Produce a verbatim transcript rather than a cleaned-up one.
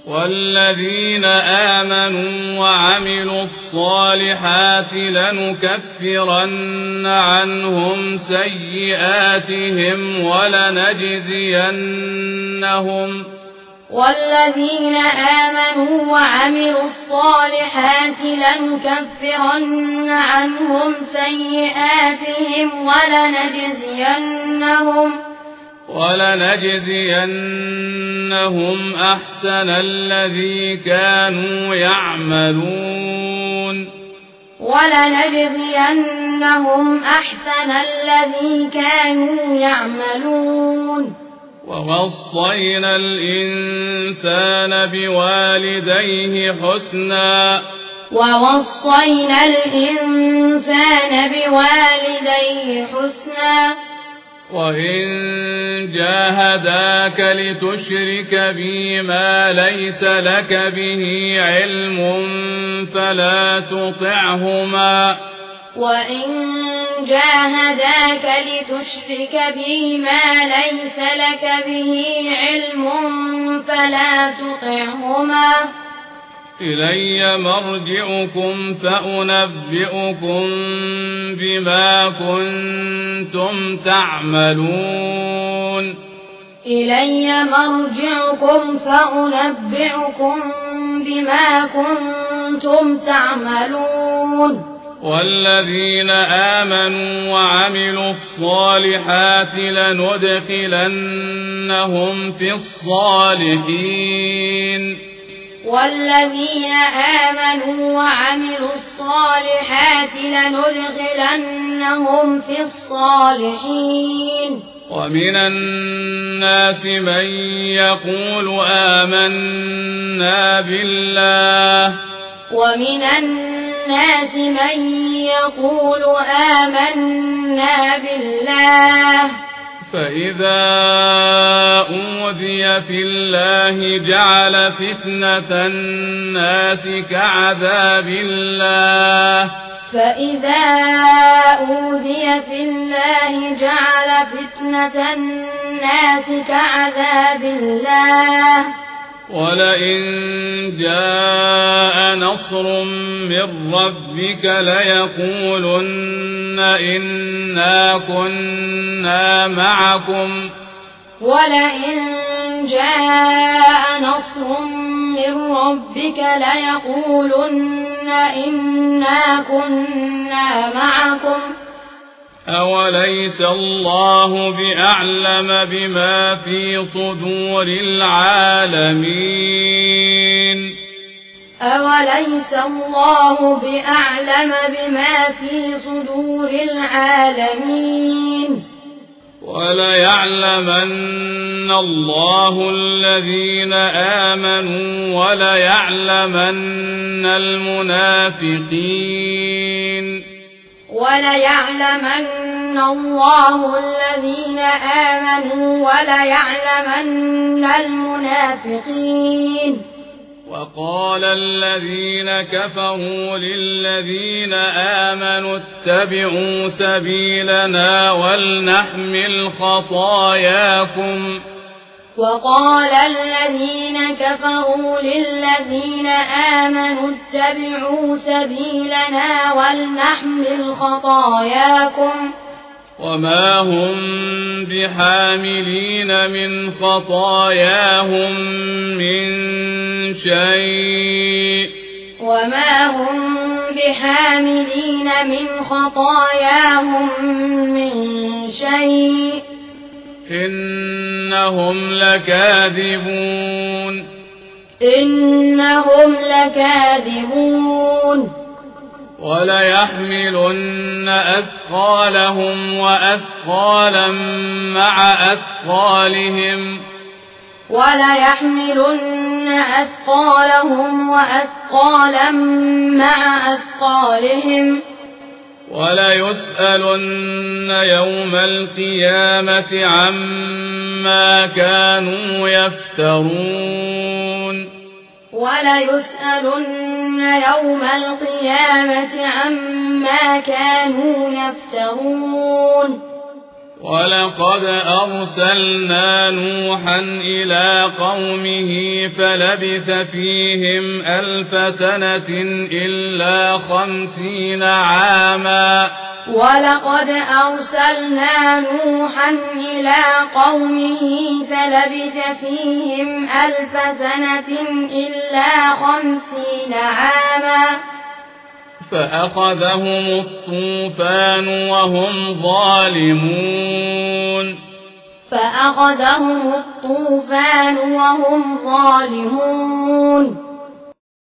والذين آمنوا وعملوا الصالحات لنكفرن عنهم سيئاتهم ولنجزينهم والذين آمنوا وعملوا الصالحات لنكفرن عنهم سيئاتهم ولنجزينهم ولنجزينهم أحسن الذي كانوا يعملون ولنجزينهم أحسن الذي كانوا يعملون ووصينا الإنسان بوالديه حسنا ووصينا الإنسان بوالديه حسنا وإن جاهداك لتشرك بي ما ليس لك به علم فلا تطعهما وإن جاهداك لتشرك بي ما ليس لك به علم فلا تطعهما إلي مرجعكم فأنبئكم بما كنتم تعملون إلي مرجعكم فأنبئكم بما كنتم تعملون والذين آمنوا وعملوا الصالحات لندخلنهم في الصالحين والذين آمنوا وعملوا الصالحات لندخلنهم في الصالحين ومن الناس من يقول آمنا بالله ومن الناس من يقول آمنا بالله فإذا أوذي في الله جعل فتنة الناس كعذاب الله فإذا أوذي في الله جعل فتنة الناس كعذاب الله ولئن جاء نصر من ربك ليقولن إنا كنا معكم ولئن جاء نصر من ربك ليقولن إنا كنا معكم أوليس الله بأعلم بما في صدور العالمين أوليس الله بأعلم بما في صدور العالمين وليعلمن الله الذين آمنوا وليعلمن المنافقين وليعلمن الله الذين آمنوا وليعلمن المنافقين وقال الذين كفروا للذين آمنوا اتبعوا سبيلنا ولنحمل خطاياكم وقال الذين كفروا للذين آمنوا اتبعوا سبيلنا ولنحمل خطاياكم وما هم بحاملين من خطاياهم من شيء وما هم بحاملين من خطاياهم من شيء إنهم لكاذبون إنهم لكاذبون وليحملن أثقالهم وأثقالا مع أثقالهم وليحملن أثقالهم وأثقالا مع أثقالهم وليسألن يوم القيامة عما كانوا يفترون وليسألن يوم القيامة عما كانوا يفترون ولقد أرسلنا نوحا إلى قومه فلبث فيهم ألف سنة إلا خمسين عاما ولقد أرسلنا نوحا إلى قومه فلبث فيهم ألف سنة إلا خمسين عاما فأخذهم الطوفان وهم ظالمون فأخذهم الطوفان وهم ظالمون